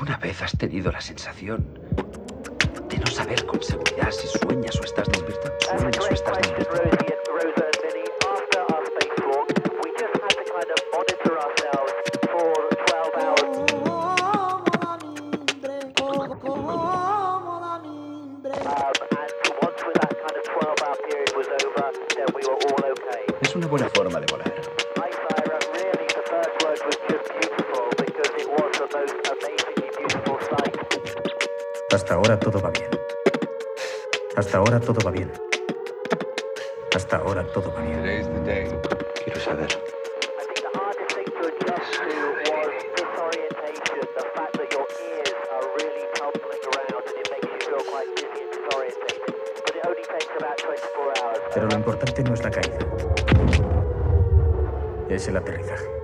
¿Alguna vez has tenido la sensación de no saber con seguridad si sueñas o estás despierto? ¿Sueñas o estás despierto? Es una buena forma de volar. Hasta ahora todo va bien. Hasta ahora todo va bien. Hasta ahora todo va bien. Quiero saber. Pero lo importante no es la caída. Es el aterrizaje.